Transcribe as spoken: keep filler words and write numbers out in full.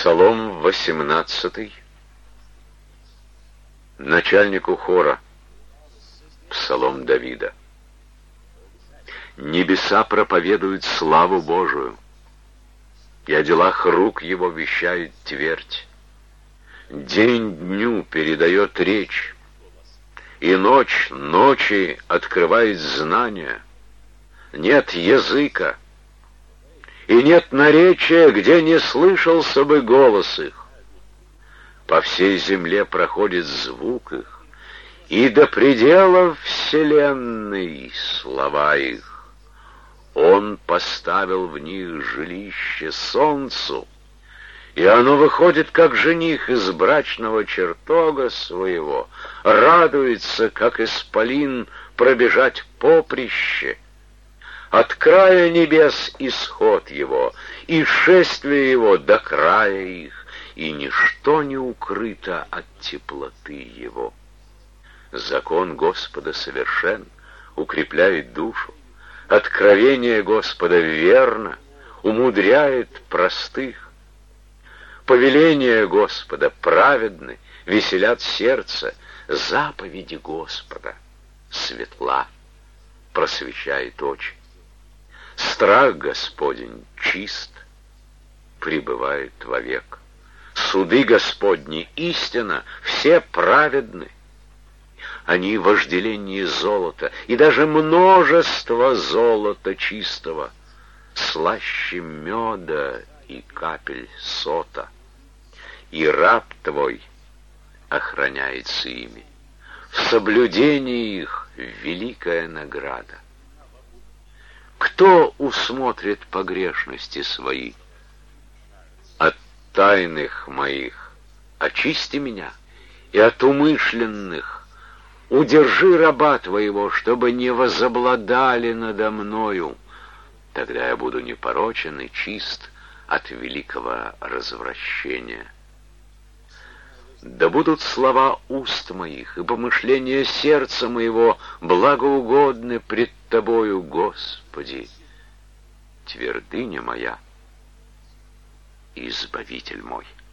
Псалом восемнадцатый. Начальнику хора. Псалом Давида. Небеса проповедуют славу Божию, и о делах рук его вещает твердь. День дню передает речь, и ночь ночи открывает знания. Нет языка, и нет наречия, где не слышался бы голос их. По всей земле проходит звук их, и до пределов вселенной слова их. Он поставил в них жилище солнцу, и оно выходит, как жених из брачного чертога своего, радуется, как исполин, пробежать поприще. От края небес исход его, и шествие его до края их, и ничто не укрыто от теплоты его. Закон Господа совершен, укрепляет душу. Откровение Господа верно, умудряет простых. Повеления Господа праведны, веселят сердце. Заповеди Господа светла, просвещает очи. Страх Господень чист, пребывает вовек. Суды Господни истина, все праведны. Они вожделение золота, и даже множество золота чистого, слаще меда и капель сота. И раб твой охраняется ими. В соблюдении их великая награда. Кто усмотрит погрешности свои? От тайных моих очисти меня, и от умышленных удержи раба твоего, чтобы не возобладали надо мною. Тогда я буду непорочен и чист от великого развращения. Да будут слова уст моих и помышления сердца моего благоугодны пред Тобою, Господи, твердыня моя, Избавитель мой.